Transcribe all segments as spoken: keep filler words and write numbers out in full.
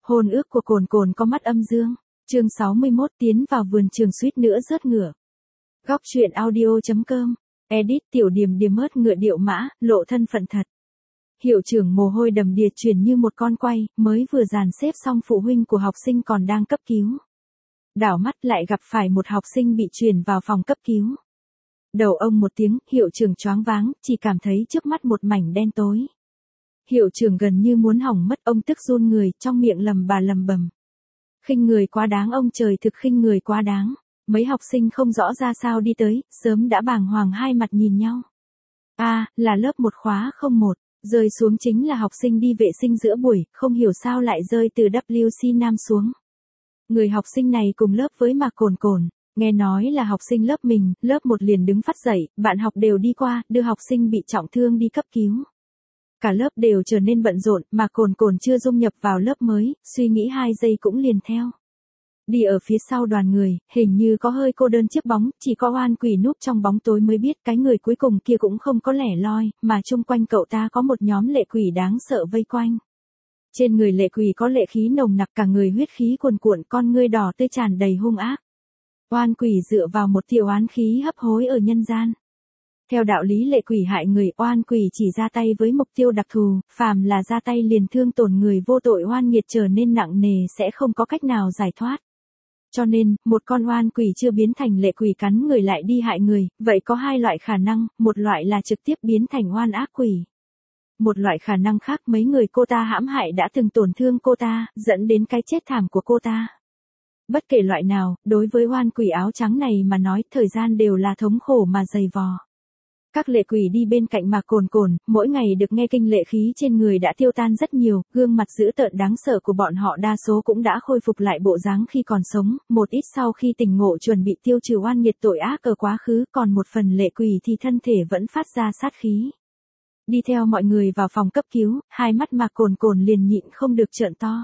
Hôn ước của Cồn Cồn có mắt âm dương. Chương sáu mươi mốt tiến vào vườn trường suýt nữa rớt ngựa. Góc truyện audio chấm com. Edit Tiểu Điềm Điềm ớt ngựa điệu mã, lộ thân phận thật. Hiệu trưởng mồ hôi đầm đìa chuyển như một con quay, mới vừa dàn xếp xong phụ huynh của học sinh còn đang cấp cứu. Đảo mắt lại gặp phải một học sinh bị chuyển vào phòng cấp cứu. Đầu ông một tiếng, hiệu trưởng choáng váng, chỉ cảm thấy trước mắt một mảnh đen tối. Hiệu trưởng gần như muốn hỏng mất, ông tức run người, trong miệng lầm bà lầm bầm. Khinh người quá đáng, ông trời thực khinh người quá đáng. Mấy học sinh không rõ ra sao đi tới, sớm đã bàng hoàng hai mặt nhìn nhau. A, à, là lớp một khóa không một, rơi xuống chính là học sinh đi vệ sinh giữa buổi, không hiểu sao lại rơi từ W C Nam xuống. Người học sinh này cùng lớp với Mạc Cồn Cồn, nghe nói là học sinh lớp mình, lớp một liền đứng phát dậy, bạn học đều đi qua, đưa học sinh bị trọng thương đi cấp cứu. Cả lớp đều trở nên bận rộn, mà Cồn Cồn chưa dung nhập vào lớp mới, suy nghĩ hai giây cũng liền theo. Đi ở phía sau đoàn người, hình như có hơi cô đơn chiếc bóng, chỉ có oan quỷ núp trong bóng tối mới biết cái người cuối cùng kia cũng không có lẻ loi, mà chung quanh cậu ta có một nhóm lệ quỷ đáng sợ vây quanh. Trên người lệ quỷ có lệ khí nồng nặc, cả người huyết khí cuồn cuộn, con ngươi đỏ tươi tràn đầy hung ác. Oan quỷ dựa vào một tiểu oán khí hấp hối ở nhân gian. Theo đạo lý lệ quỷ hại người, oan quỷ chỉ ra tay với mục tiêu đặc thù, phàm là ra tay liền thương tổn người vô tội, oan nghiệt trở nên nặng nề sẽ không có cách nào giải thoát. Cho nên, một con oan quỷ chưa biến thành lệ quỷ cắn người lại đi hại người, vậy có hai loại khả năng, một loại là trực tiếp biến thành oan ác quỷ. Một loại khả năng khác, mấy người cô ta hãm hại đã từng tổn thương cô ta, dẫn đến cái chết thảm của cô ta. Bất kể loại nào, đối với oan quỷ áo trắng này mà nói, thời gian đều là thống khổ mà dày vò. Các lệ quỷ đi bên cạnh Mạc Cồn Cồn, mỗi ngày được nghe kinh lệ khí trên người đã tiêu tan rất nhiều, gương mặt dữ tợn đáng sợ của bọn họ đa số cũng đã khôi phục lại bộ dáng khi còn sống, một ít sau khi tỉnh ngộ chuẩn bị tiêu trừ oan nghiệt tội ác ở quá khứ, còn một phần lệ quỷ thì thân thể vẫn phát ra sát khí. Đi theo mọi người vào phòng cấp cứu, hai mắt Mạc Cồn Cồn liền nhịn không được trợn to.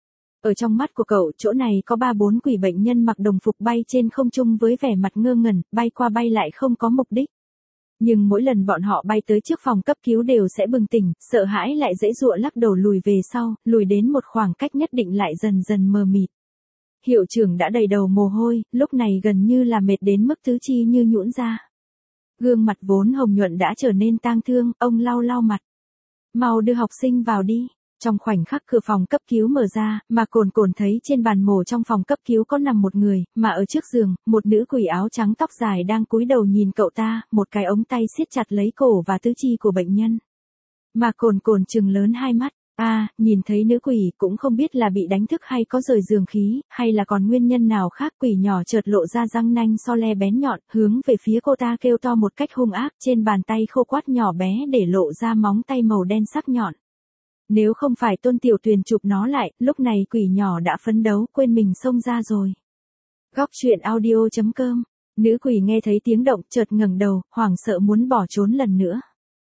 Ở trong mắt của cậu, chỗ này có ba bốn quỷ bệnh nhân mặc đồng phục bay trên không trung với vẻ mặt ngơ ngẩn, bay qua bay lại không có mục đích. Nhưng mỗi lần bọn họ bay tới trước phòng cấp cứu đều sẽ bừng tỉnh, sợ hãi lại dễ dụa lắc đầu lùi về sau, lùi đến một khoảng cách nhất định lại dần dần mờ mịt. Hiệu trưởng đã đầy đầu mồ hôi, lúc này gần như là mệt đến mức tứ chi như nhũn ra. Gương mặt vốn hồng nhuận đã trở nên tang thương, ông lau lau mặt. Mau đưa học sinh vào đi. Trong khoảnh khắc cửa phòng cấp cứu mở ra, mà Cồn Cồn thấy trên bàn mổ trong phòng cấp cứu có nằm một người, mà ở trước giường, một nữ quỷ áo trắng tóc dài đang cúi đầu nhìn cậu ta, một cái ống tay siết chặt lấy cổ và tứ chi của bệnh nhân. Mà Cồn Cồn trừng lớn hai mắt, a, à, nhìn thấy nữ quỷ cũng không biết là bị đánh thức hay có rời giường khí, hay là còn nguyên nhân nào khác, quỷ nhỏ chợt lộ ra răng nanh so le bén nhọn, hướng về phía cô ta kêu to một cách hung ác, trên bàn tay khô quắt nhỏ bé để lộ ra móng tay màu đen sắc nhọn. Nếu không phải Tôn Tiểu Tuyền chụp nó lại, lúc này quỷ nhỏ đã phấn đấu quên mình xông ra rồi. Góc truyện audio chấm com. Nữ quỷ nghe thấy tiếng động chợt ngẩng đầu, hoảng sợ muốn bỏ trốn lần nữa.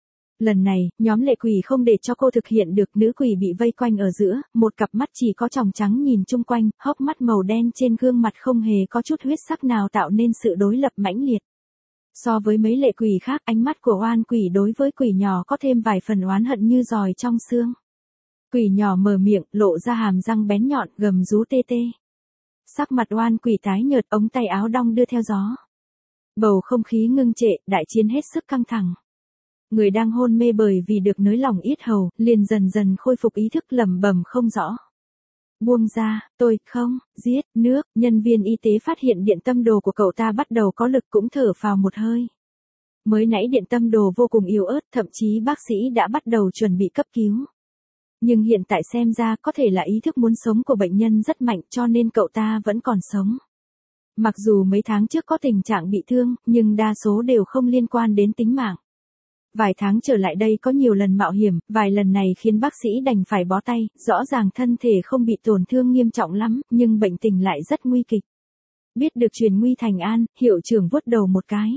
Lần này, nhóm lệ quỷ không để cho cô thực hiện được, nữ quỷ bị vây quanh ở giữa, một cặp mắt chỉ có tròng trắng nhìn chung quanh, hốc mắt màu đen trên gương mặt không hề có chút huyết sắc nào tạo nên sự đối lập mãnh liệt. So với mấy lệ quỷ khác, ánh mắt của oan quỷ đối với quỷ nhỏ có thêm vài phần oán hận như giòi trong xương. Quỷ nhỏ mở miệng, lộ ra hàm răng bén nhọn, gầm rú tê tê. Sắc mặt oan quỷ tái nhợt, ống tay áo đong đưa theo gió. Bầu không khí ngưng trệ, đại chiến hết sức căng thẳng. Người đang hôn mê bởi vì được nới lỏng yết hầu, liền dần dần khôi phục ý thức, lẩm bẩm không rõ. Buông ra, tôi, không, giết, nước, nhân viên y tế phát hiện điện tâm đồ của cậu ta bắt đầu có lực cũng thở phào một hơi. Mới nãy điện tâm đồ vô cùng yếu ớt, thậm chí bác sĩ đã bắt đầu chuẩn bị cấp cứu. Nhưng hiện tại xem ra có thể là ý thức muốn sống của bệnh nhân rất mạnh cho nên cậu ta vẫn còn sống. Mặc dù mấy tháng trước có tình trạng bị thương, nhưng đa số đều không liên quan đến tính mạng. Vài tháng trở lại đây có nhiều lần mạo hiểm, vài lần này khiến bác sĩ đành phải bó tay, rõ ràng thân thể không bị tổn thương nghiêm trọng lắm, nhưng bệnh tình lại rất nguy kịch. Biết được truyền nguy thành an, hiệu trưởng vuốt đầu một cái.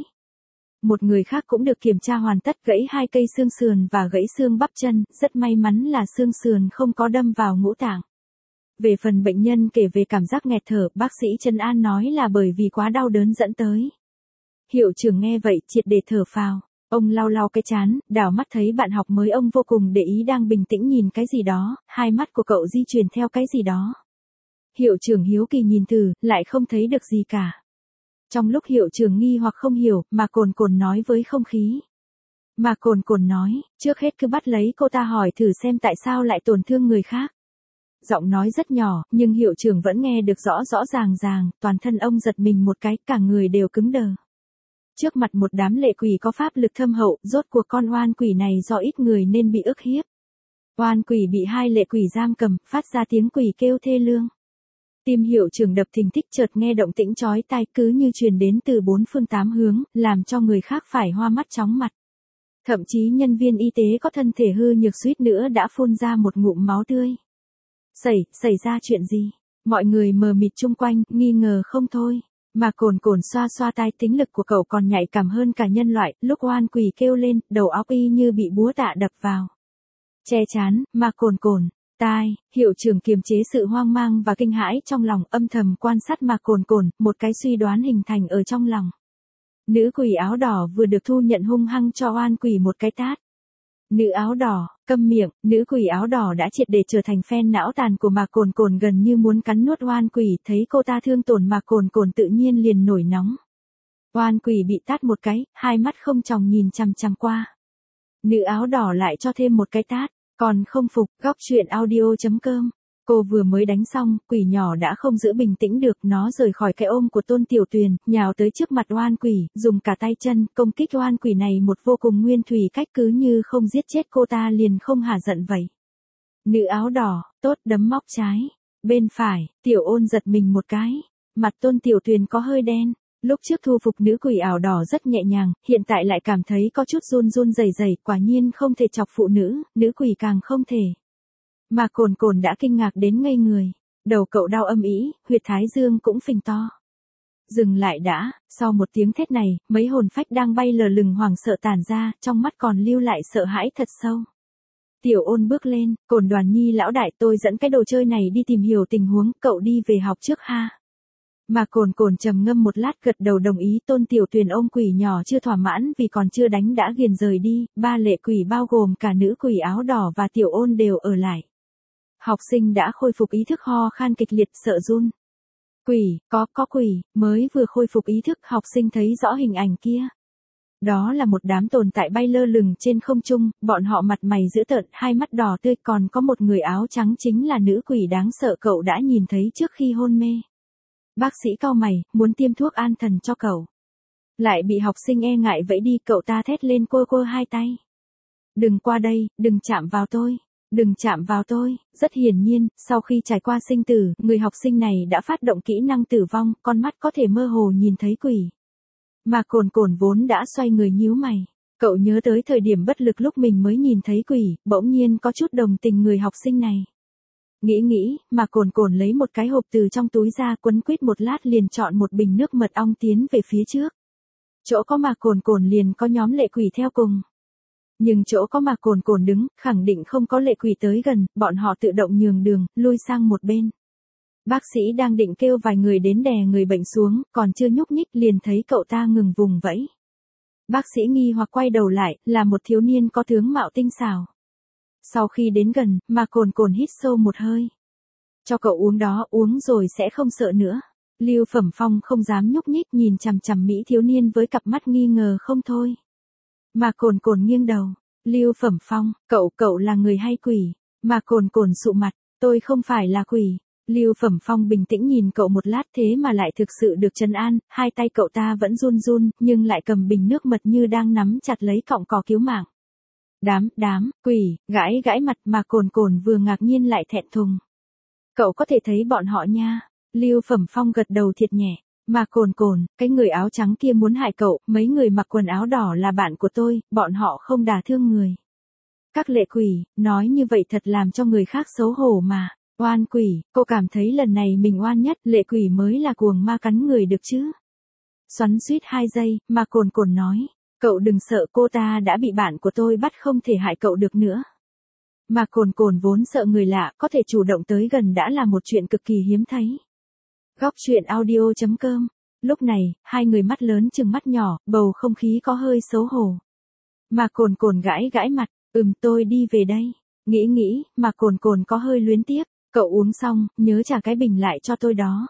Một người khác cũng được kiểm tra hoàn tất, gãy hai cây xương sườn và gãy xương bắp chân, rất may mắn là xương sườn không có đâm vào ngũ tạng. Về phần bệnh nhân kể về cảm giác nghẹt thở, bác sĩ trấn an nói là bởi vì quá đau đớn dẫn tới. Hiệu trưởng nghe vậy triệt để thở phào. Ông lau lau cái trán, đảo mắt thấy bạn học mới ông vô cùng để ý đang bình tĩnh nhìn cái gì đó, hai mắt của cậu di chuyển theo cái gì đó. Hiệu trưởng hiếu kỳ nhìn thử, lại không thấy được gì cả. Trong lúc hiệu trưởng nghi hoặc không hiểu, mà cồn cồn nói với không khí. Mà cồn cồn nói, trước hết cứ bắt lấy cô ta hỏi thử xem tại sao lại tổn thương người khác. Giọng nói rất nhỏ, nhưng hiệu trưởng vẫn nghe được rõ rõ ràng ràng, toàn thân ông giật mình một cái, cả người đều cứng đờ. Trước mặt một đám lệ quỷ có pháp lực thâm hậu, rốt cuộc con oan quỷ này do ít người nên bị ức hiếp. Oan quỷ bị hai lệ quỷ giam cầm, phát ra tiếng quỷ kêu thê lương. Tim hiệu trưởng đập thình thịch, chợt nghe động tĩnh chói tai cứ như truyền đến từ bốn phương tám hướng, làm cho người khác phải hoa mắt chóng mặt. Thậm chí nhân viên y tế có thân thể hư nhược suýt nữa đã phun ra một ngụm máu tươi. Xảy, xảy ra chuyện gì? Mọi người mờ mịt chung quanh, nghi ngờ không thôi. Mà cồn cồn xoa xoa tai, tính lực của cậu còn nhạy cảm hơn cả nhân loại, lúc oan quỷ kêu lên, đầu óc y như bị búa tạ đập vào. Che chán, mà cồn cồn, tai, hiệu trưởng kiềm chế sự hoang mang và kinh hãi trong lòng, âm thầm quan sát mà cồn cồn, một cái suy đoán hình thành ở trong lòng. Nữ quỷ áo đỏ vừa được thu nhận hung hăng cho oan quỷ một cái tát. Nữ áo đỏ, câm miệng, nữ quỷ áo đỏ đã triệt để trở thành phen não tàn của Mạc Cồn Cồn, gần như muốn cắn nuốt oan quỷ, thấy cô ta thương tổn Mạc Cồn Cồn tự nhiên liền nổi nóng. Oan quỷ bị tát một cái, hai mắt không tròng nhìn chằm chằm qua. Nữ áo đỏ lại cho thêm một cái tát, còn không phục, góc truyện audio chấm com. Cô vừa mới đánh xong, quỷ nhỏ đã không giữ bình tĩnh được, nó rời khỏi cái ôm của Tôn Tiểu Tuyền, nhào tới trước mặt oan quỷ, dùng cả tay chân, công kích oan quỷ này một vô cùng nguyên thủy cách, cứ như không giết chết cô ta liền không hả giận vậy. Nữ áo đỏ, tốt, đấm móc trái. Bên phải, Tiểu Ôn giật mình một cái. Mặt Tôn Tiểu Tuyền có hơi đen. Lúc trước thu phục nữ quỷ ảo đỏ rất nhẹ nhàng, hiện tại lại cảm thấy có chút run run rẩy rẩy, quả nhiên không thể chọc phụ nữ, nữ quỷ càng không thể. Mà cồn cồn đã kinh ngạc đến ngây người. Đầu cậu đau âm ý, huyệt thái dương cũng phình to. Dừng lại đã, sau một tiếng thét này, mấy hồn phách đang bay lờ lừng hoảng sợ tản ra, trong mắt còn lưu lại sợ hãi thật sâu. Tiểu Ôn bước lên, Cồn Đoàn Nhi lão đại, tôi dẫn cái đồ chơi này đi tìm hiểu tình huống, cậu đi về học trước ha. Mà cồn cồn trầm ngâm một lát gật đầu đồng ý. Tôn Tiểu Tuyền ôm quỷ nhỏ chưa thỏa mãn vì còn chưa đánh đã ghiền rời đi, ba lệ quỷ bao gồm cả nữ quỷ áo đỏ và Tiểu Ôn đều ở lại. Học sinh đã khôi phục ý thức ho khan kịch liệt sợ run. Quỷ, có, có quỷ, mới vừa khôi phục ý thức học sinh thấy rõ hình ảnh kia. Đó là một đám tồn tại bay lơ lửng trên không trung, bọn họ mặt mày dữ tợn, hai mắt đỏ tươi, còn có một người áo trắng chính là nữ quỷ đáng sợ cậu đã nhìn thấy trước khi hôn mê. Bác sĩ cau mày, muốn tiêm thuốc an thần cho cậu. Lại bị học sinh e ngại vẫy đi, cậu ta thét lên quơ quơ hai tay. Đừng qua đây, đừng chạm vào tôi. Đừng chạm vào tôi. Rất hiển nhiên, sau khi trải qua sinh tử, người học sinh này đã phát động kỹ năng tử vong, con mắt có thể mơ hồ nhìn thấy quỷ. Mà cồn cồn vốn đã xoay người nhíu mày. Cậu nhớ tới thời điểm bất lực lúc mình mới nhìn thấy quỷ, bỗng nhiên có chút đồng tình người học sinh này. Nghĩ nghĩ, mà cồn cồn lấy một cái hộp từ trong túi ra, quấn quýt một lát liền chọn một bình nước mật ong tiến về phía trước. Chỗ có mà cồn cồn liền có nhóm lệ quỷ theo cùng. Nhưng chỗ có mà cồn cồn đứng, khẳng định không có lệ quỷ tới gần, bọn họ tự động nhường đường, lui sang một bên. Bác sĩ đang định kêu vài người đến đè người bệnh xuống, còn chưa nhúc nhích liền thấy cậu ta ngừng vùng vẫy. Bác sĩ nghi hoặc quay đầu lại, là một thiếu niên có tướng mạo tinh xảo. Sau khi đến gần, mà cồn cồn hít sâu một hơi. Cho cậu uống đó, uống rồi sẽ không sợ nữa. Lưu Phẩm Phong không dám nhúc nhích nhìn chằm chằm mỹ thiếu niên với cặp mắt nghi ngờ không thôi. Mà cồn cồn nghiêng đầu. Lưu Phẩm Phong, cậu, cậu là người hay quỷ? Mà cồn cồn sụ mặt, tôi không phải là quỷ. Lưu Phẩm Phong bình tĩnh nhìn cậu một lát, thế mà lại thực sự được trấn an, hai tay cậu ta vẫn run run, nhưng lại cầm bình nước mật như đang nắm chặt lấy cọng cỏ cứu mạng. Đám, đám, quỷ, gãi gãi mặt, mà cồn cồn vừa ngạc nhiên lại thẹn thùng. Cậu có thể thấy bọn họ nha. Lưu Phẩm Phong gật đầu thiệt nhẹ. Mà cồn cồn, cái người áo trắng kia muốn hại cậu, mấy người mặc quần áo đỏ là bạn của tôi, bọn họ không đả thương người. Các lệ quỷ, nói như vậy thật làm cho người khác xấu hổ mà. Oan quỷ, cô cảm thấy lần này mình oan nhất, lệ quỷ mới là cuồng ma cắn người được chứ. Xoắn suýt hai giây, mà cồn cồn nói. Cậu đừng sợ, cô ta đã bị bạn của tôi bắt, không thể hại cậu được nữa. Mà cồn cồn vốn sợ người lạ, có thể chủ động tới gần đã là một chuyện cực kỳ hiếm thấy. Góc truyện audio chấm com. Lúc này, hai người mắt lớn chừng mắt nhỏ, bầu không khí có hơi xấu hổ. Mà Cồn Cồn gãi gãi mặt, ừm tôi đi về đây. Nghĩ nghĩ, mà Cồn Cồn có hơi luyến tiếc, cậu uống xong, nhớ trả cái bình lại cho tôi đó.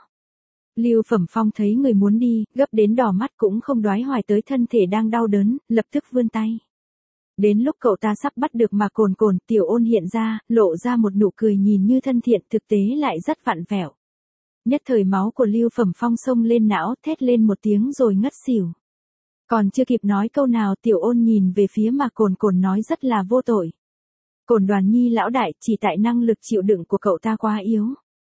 Lưu Phẩm Phong thấy người muốn đi, gấp đến đỏ mắt cũng không đoái hoài tới thân thể đang đau đớn, lập tức vươn tay. Đến lúc cậu ta sắp bắt được mà Cồn Cồn, Tiểu Ôn hiện ra, lộ ra một nụ cười nhìn như thân thiện, thực tế lại rất vặn vẹo. Nhất thời máu của Lưu Phẩm Phong xông lên não, thét lên một tiếng rồi ngất xỉu. Còn chưa kịp nói câu nào, Tiểu Ôn nhìn về phía mà Cồn Cồn nói rất là vô tội. Cồn Đoàn Nhi lão đại, chỉ tại năng lực chịu đựng của cậu ta quá yếu.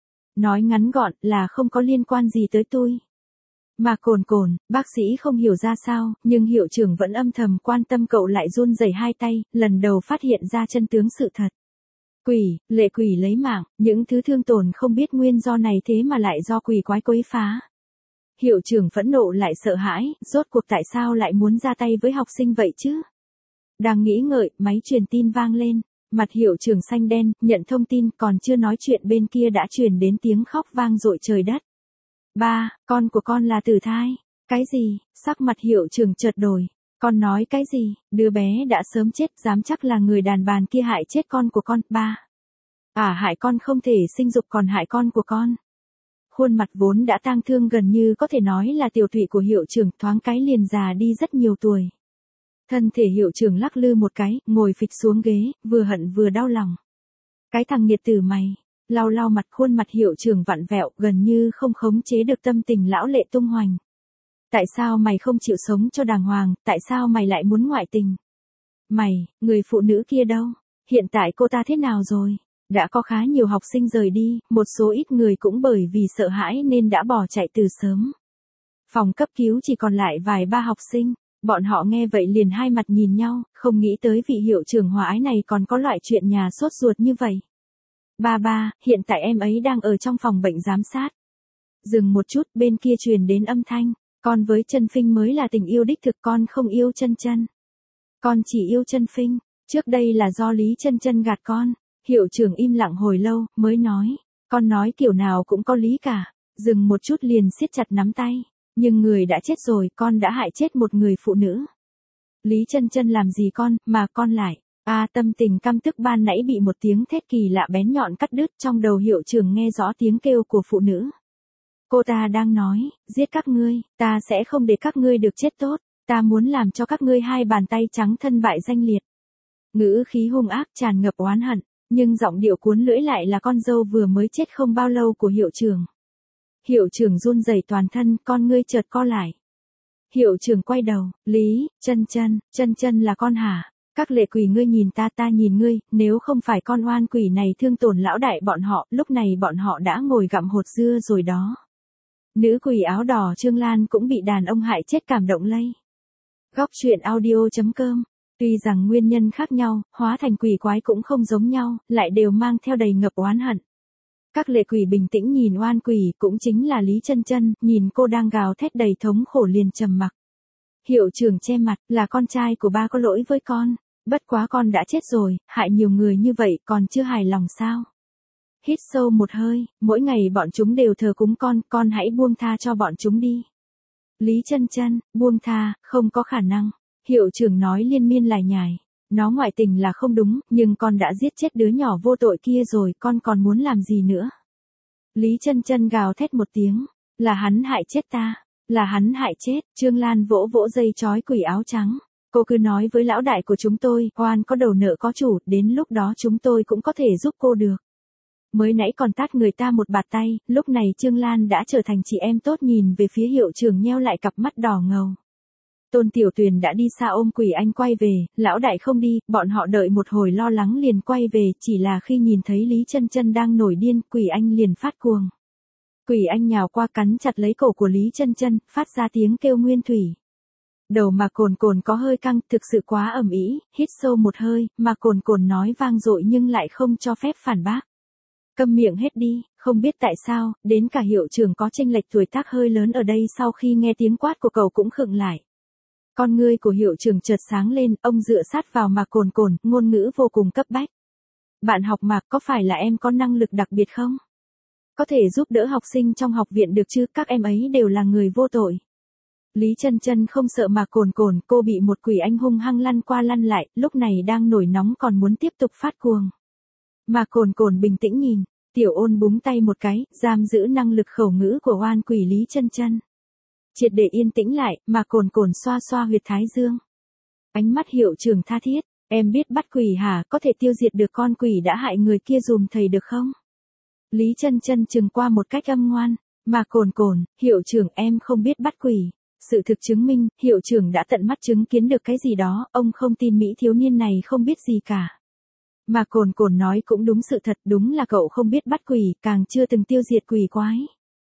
Nói ngắn gọn là không có liên quan gì tới tôi. Mà Cồn Cồn, bác sĩ không hiểu ra sao, nhưng hiệu trưởng vẫn âm thầm quan tâm cậu lại run rẩy hai tay, lần đầu phát hiện ra chân tướng sự thật. Quỷ, lệ quỷ lấy mạng, những thứ thương tổn không biết nguyên do này thế mà lại do quỷ quái quấy phá. Hiệu trưởng phẫn nộ lại sợ hãi, rốt cuộc tại sao lại muốn ra tay với học sinh vậy chứ? Đang nghĩ ngợi, máy truyền tin vang lên, mặt hiệu trưởng xanh đen, nhận thông tin, còn chưa nói chuyện bên kia đã truyền đến tiếng khóc vang dội trời đất. Ba, con của con là tử thai. Cái gì? Sắc mặt hiệu trưởng chợt đổi. Con nói cái gì? Đứa bé đã sớm chết, dám chắc là người đàn bà kia hại chết con của con. Ba. À hại con không thể sinh dục còn hại con của con. Khuôn mặt vốn đã tang thương gần như có thể nói là tiều tụy của hiệu trưởng thoáng cái liền già đi rất nhiều tuổi. Thân thể hiệu trưởng lắc lư một cái, ngồi phịch xuống ghế, vừa hận vừa đau lòng. Cái thằng nghiệt tử mày. Lau lau mặt, khuôn mặt hiệu trưởng vặn vẹo, gần như không khống chế được tâm tình lão lệ tung hoành. Tại sao mày không chịu sống cho đàng hoàng, tại sao mày lại muốn ngoại tình? Mày, người phụ nữ kia đâu? Hiện tại cô ta thế nào rồi? Đã có khá nhiều học sinh rời đi, một số ít người cũng bởi vì sợ hãi nên đã bỏ chạy từ sớm. Phòng cấp cứu chỉ còn lại vài ba học sinh, bọn họ nghe vậy liền hai mặt nhìn nhau, không nghĩ tới vị hiệu trưởng hòa ái này còn có loại chuyện nhà sốt ruột như vậy. Ba ba, hiện tại em ấy đang ở trong phòng bệnh giám sát. Dừng một chút, bên kia truyền đến âm thanh, con với Chân Phinh mới là tình yêu đích thực, con không yêu Chân Chân. Con chỉ yêu Chân Phinh, trước đây là do Lý Chân Chân gạt con. Hiệu trưởng im lặng hồi lâu, mới nói, con nói kiểu nào cũng có lý cả. Dừng một chút liền siết chặt nắm tay, nhưng người đã chết rồi, con đã hại chết một người phụ nữ. Lý Chân Chân làm gì con, mà con lại. A à, tâm tình căm tức ban nãy bị một tiếng thét kỳ lạ bén nhọn cắt đứt, trong đầu hiệu trưởng nghe rõ tiếng kêu của phụ nữ. Cô ta đang nói, giết các ngươi, ta sẽ không để các ngươi được chết tốt, ta muốn làm cho các ngươi hai bàn tay trắng thân bại danh liệt. Ngữ khí hung ác tràn ngập oán hận, nhưng giọng điệu cuốn lưỡi lại là con dâu vừa mới chết không bao lâu của hiệu trưởng. Hiệu trưởng run rẩy toàn thân, con ngươi chợt co lại. Hiệu trưởng quay đầu, Lý, Chân Chân, Chân Chân là con hả? Các lệ quỷ ngươi nhìn ta ta nhìn ngươi, nếu không phải con oan quỷ này thương tổn lão đại bọn họ, lúc này bọn họ đã ngồi gặm hột dưa rồi đó. Nữ quỷ áo đỏ Trương Lan cũng bị đàn ông hại chết cảm động lây. Góc truyện audio chấm com. Tuy rằng nguyên nhân khác nhau, hóa thành quỷ quái cũng không giống nhau, lại đều mang theo đầy ngập oán hận. Các lệ quỷ bình tĩnh nhìn oan quỷ, cũng chính là Lý Chân Chân, nhìn cô đang gào thét đầy thống khổ liền trầm mặc. Hiệu trưởng che mặt, là con trai của ba có lỗi với con. Bất quá con đã chết rồi, hại nhiều người như vậy còn chưa hài lòng sao? Hít sâu một hơi, mỗi ngày bọn chúng đều thờ cúng con, con hãy buông tha cho bọn chúng đi. Lý Chân Chân, buông tha, không có khả năng. Hiệu trưởng nói liên miên lải nhải. Nó ngoại tình là không đúng, nhưng con đã giết chết đứa nhỏ vô tội kia rồi, con còn muốn làm gì nữa? Lý Chân Chân gào thét một tiếng, là hắn hại chết ta, là hắn hại chết. Trương Lan vỗ vỗ dây trói quỷ áo trắng. Cô cứ nói với lão đại của chúng tôi, oan có đầu nợ có chủ, đến lúc đó chúng tôi cũng có thể giúp cô được. Mới nãy còn tát người ta một bạt tay, lúc này Trương Lan đã trở thành chị em tốt, nhìn về phía hiệu trưởng nheo lại cặp mắt đỏ ngầu. Tôn Tiểu Tuyền đã đi xa ôm Quỷ Anh quay về, lão đại không đi, bọn họ đợi một hồi lo lắng liền quay về, chỉ là khi nhìn thấy Lý Chân Chân đang nổi điên, Quỷ Anh liền phát cuồng. Quỷ Anh nhào qua cắn chặt lấy cổ của Lý Chân Chân, phát ra tiếng kêu nguyên thủy. Đầu mà Cồn Cồn có hơi căng, thực sự quá ầm ĩ, hít sâu một hơi, mà Cồn Cồn nói vang dội nhưng lại không cho phép phản bác. Câm miệng hết đi, không biết tại sao, đến cả hiệu trưởng có chênh lệch tuổi tác hơi lớn ở đây sau khi nghe tiếng quát của cậu cũng khựng lại. Con ngươi của hiệu trưởng chợt sáng lên, ông dựa sát vào Mạc Cồn Cồn, ngôn ngữ vô cùng cấp bách. Bạn học Mạc, có phải là em có năng lực đặc biệt không? Có thể giúp đỡ học sinh trong học viện được chứ, các em ấy đều là người vô tội. Lý Chân Chân không sợ mà cồn cồn, cô bị một quỷ anh hung hăng lăn qua lăn lại, lúc này đang nổi nóng còn muốn tiếp tục phát cuồng. Mà cồn cồn bình tĩnh nhìn, Tiểu Ôn búng tay một cái, giam giữ năng lực khẩu ngữ của oan quỷ Lý Chân Chân. Triệt để yên tĩnh lại, mà cồn cồn xoa xoa huyệt thái dương. Ánh mắt hiệu trưởng tha thiết, em biết bắt quỷ hả, có thể tiêu diệt được con quỷ đã hại người kia dùm thầy được không? Lý Chân Chân chừng qua một cách âm ngoan, mà cồn cồn, hiệu trưởng em không biết bắt quỷ. Sự thực chứng minh, hiệu trưởng đã tận mắt chứng kiến được cái gì đó, ông không tin Mỹ thiếu niên này không biết gì cả. Mà cồn cồn nói cũng đúng sự thật, đúng là cậu không biết bắt quỷ, càng chưa từng tiêu diệt quỷ quái.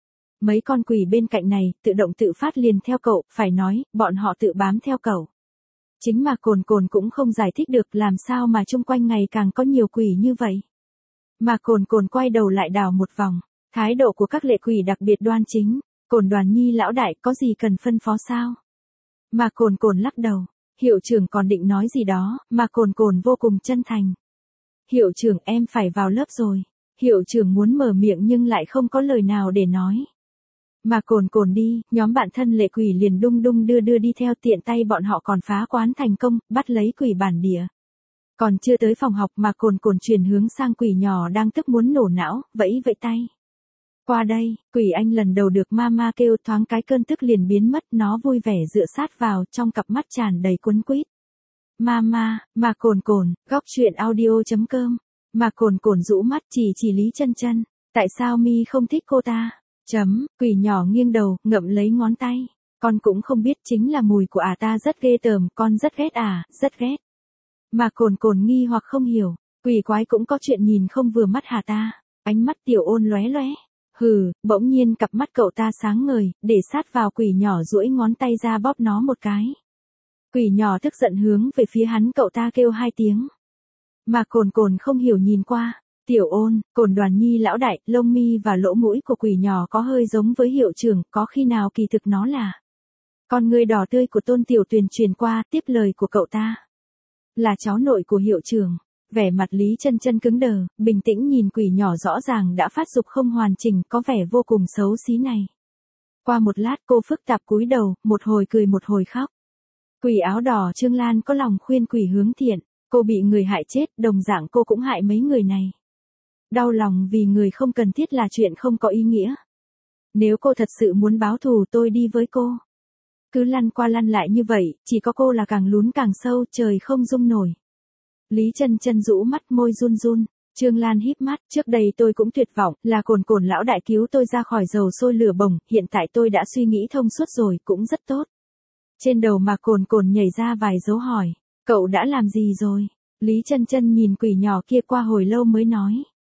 Mấy con quỷ bên cạnh này, tự động tự phát liền theo cậu, phải nói, bọn họ tự bám theo cậu. Chính mà cồn cồn cũng không giải thích được làm sao mà chung quanh ngày càng có nhiều quỷ như vậy. Mà cồn cồn quay đầu lại đảo một vòng, thái độ của các lệ quỷ đặc biệt đoan chính. Cồn Đoàn Nhi lão đại có gì cần phân phó sao? Mà cồn cồn lắc đầu, hiệu trưởng còn định nói gì đó, mà cồn cồn vô cùng chân thành. Hiệu trưởng em phải vào lớp rồi. Hiệu trưởng muốn mở miệng nhưng lại không có lời nào để nói. Mà cồn cồn đi, nhóm bạn thân lệ quỷ liền đung đung đưa đưa đi theo, tiện tay bọn họ còn phá quán thành công, bắt lấy quỷ bản địa. Còn chưa tới phòng học mà cồn cồn chuyển hướng sang quỷ nhỏ đang tức muốn nổ não, vẫy vẫy tay. Qua đây, quỷ anh lần đầu được mama kêu, thoáng cái cơn tức liền biến mất, nó vui vẻ dựa sát vào, trong cặp mắt tràn đầy quấn quýt. Mama, mà cồn cồn, góc truyện audio chấm com. Mà cồn cồn rũ mắt chỉ chỉ Lý Chân Chân, tại sao mi không thích cô ta? Chấm, quỷ nhỏ nghiêng đầu, ngậm lấy ngón tay. Con cũng không biết, chính là mùi của à ta rất ghê tởm, con rất ghét à, rất ghét. Mà cồn cồn nghi hoặc không hiểu, quỷ quái cũng có chuyện nhìn không vừa mắt hả ta? Ánh mắt Tiểu Ôn lóe lóe. Hừ, bỗng nhiên cặp mắt cậu ta sáng ngời, để sát vào quỷ nhỏ duỗi ngón tay ra bóp nó một cái. Quỷ nhỏ tức giận hướng về phía hắn, cậu ta kêu hai tiếng. Mà cồn cồn không hiểu nhìn qua, Tiểu Ôn, Cồn Đoàn Nhi lão đại, lông mi và lỗ mũi của quỷ nhỏ có hơi giống với hiệu trưởng, có khi nào kỳ thực nó là. Con người đỏ tươi của Tôn Tiểu Tuyền truyền qua, tiếp lời của cậu ta. Là cháu nội của hiệu trưởng. Vẻ mặt Lý Chân Chân cứng đờ, bình tĩnh nhìn quỷ nhỏ rõ ràng đã phát dục không hoàn chỉnh, có vẻ vô cùng xấu xí này. Qua một lát cô phức tạp cúi đầu, một hồi cười một hồi khóc. Quỷ áo đỏ Trương Lan có lòng khuyên quỷ hướng thiện, cô bị người hại chết, đồng dạng cô cũng hại mấy người này. Đau lòng vì người không cần thiết là chuyện không có ý nghĩa. Nếu cô thật sự muốn báo thù tôi đi với cô. Cứ lăn qua lăn lại như vậy, chỉ có cô là càng lún càng sâu, trời không dung nổi. Lý Chân Chân rũ mắt, môi run run. Trương Lan híp mắt, trước đây tôi cũng tuyệt vọng, là cồn cồn lão đại cứu tôi ra khỏi dầu sôi lửa bỏng, hiện tại tôi đã suy nghĩ thông suốt rồi, cũng rất tốt. Trên đầu mà cồn cồn nhảy ra vài dấu hỏi, cậu đã làm gì rồi? Lý Chân Chân nhìn quỷ nhỏ kia qua hồi lâu mới nói.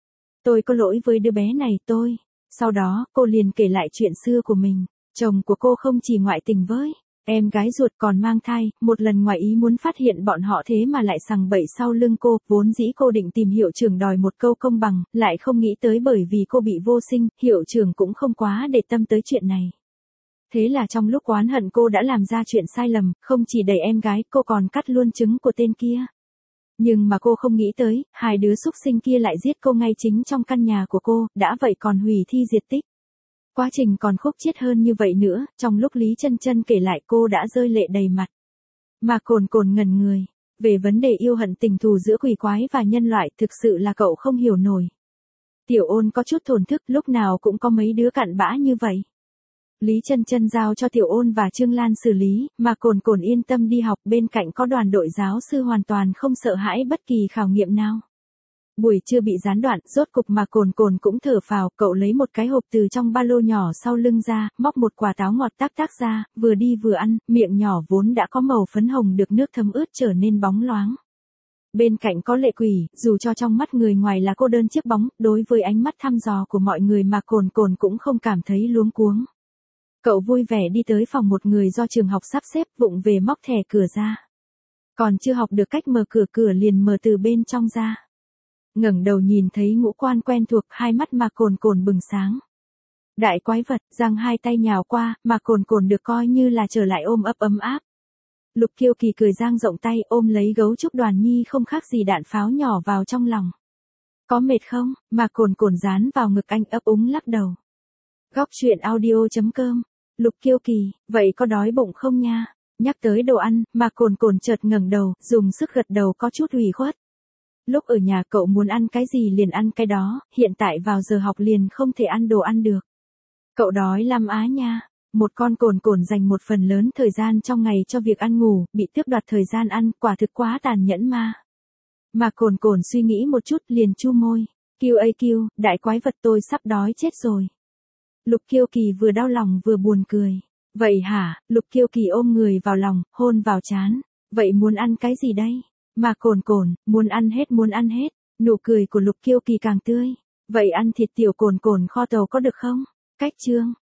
Tôi có lỗi với đứa bé này, tôi. Sau đó, cô liền kể lại chuyện xưa của mình. Chồng của cô không chỉ ngoại tình với em gái ruột còn mang thai, một lần ngoài ý muốn phát hiện bọn họ thế mà lại sằng bậy sau lưng cô, vốn dĩ cô định tìm hiệu trưởng đòi một câu công bằng, lại không nghĩ tới bởi vì cô bị vô sinh, hiệu trưởng cũng không quá để tâm tới chuyện này. Thế là trong lúc oán hận cô đã làm ra chuyện sai lầm, không chỉ đẩy em gái, cô còn cắt luôn trứng của tên kia. Nhưng mà cô không nghĩ tới, hai đứa súc sinh kia lại giết cô ngay chính trong căn nhà của cô, đã vậy còn hủy thi diệt tích. Quá trình còn khúc chiết hơn như vậy nữa, trong lúc Lý Chân Chân kể lại cô đã rơi lệ đầy mặt. Mà cồn cồn ngẩn người, về vấn đề yêu hận tình thù giữa quỷ quái và nhân loại thực sự là cậu không hiểu nổi. Tiểu Ôn có chút thổn thức, lúc nào cũng có mấy đứa cặn bã như vậy. Lý Chân Chân giao cho Tiểu Ôn và Trương Lan xử lý, mà cồn cồn yên tâm đi học, bên cạnh có đoàn đội giáo sư hoàn toàn không sợ hãi bất kỳ khảo nghiệm nào. Buổi trưa bị gián đoạn, rốt cục mà cồn cồn cũng thở phào, cậu lấy một cái hộp từ trong ba lô nhỏ sau lưng ra, móc một quả táo ngọt tác tác ra, vừa đi vừa ăn, miệng nhỏ vốn đã có màu phấn hồng được nước thấm ướt trở nên bóng loáng. Bên cạnh có lệ quỷ, dù cho trong mắt người ngoài là cô đơn chiếc bóng, đối với ánh mắt thăm dò của mọi người mà cồn cồn cũng không cảm thấy luống cuống. Cậu vui vẻ đi tới phòng một người do trường học sắp xếp, vụng về móc thẻ cửa ra. Còn chưa học được cách mở cửa, cửa liền mở từ bên trong ra. Ngẩng đầu nhìn thấy ngũ quan quen thuộc, hai mắt mà cồn cồn bừng sáng. Đại quái vật, giang hai tay nhào qua, mà cồn cồn được coi như là trở lại ôm ấp ấm áp. Lục Kiêu Kỳ cười dang rộng tay ôm lấy gấu trúc Đoàn Nhi không khác gì đạn pháo nhỏ vào trong lòng. Có mệt không? Mà cồn cồn dán vào ngực anh ấp úng lắc đầu. Góc truyện audio chấm com Lục Kiêu Kỳ, vậy có đói bụng không nha? Nhắc tới đồ ăn, mà cồn cồn chợt ngẩng đầu, dùng sức gật đầu có chút ủy khuất. Lúc ở nhà cậu muốn ăn cái gì liền ăn cái đó, hiện tại vào giờ học liền không thể ăn đồ ăn được. Cậu đói lắm á nha. Một con cồn cồn dành một phần lớn thời gian trong ngày cho việc ăn ngủ, bị tước đoạt thời gian ăn, quả thực quá tàn nhẫn mà. Mà cồn cồn suy nghĩ một chút liền chu môi. Kiêu ây kiêu, đại quái vật tôi sắp đói chết rồi. Lục Kiêu Kỳ vừa đau lòng vừa buồn cười. Vậy hả? Lục Kiêu Kỳ ôm người vào lòng, hôn vào trán. Vậy muốn ăn cái gì đây? Mà cồn cồn, muốn ăn hết muốn ăn hết. Nụ cười của Lục Kiêu Kỳ càng tươi. Vậy ăn thịt tiểu cồn cồn kho tàu có được không? Cách chương.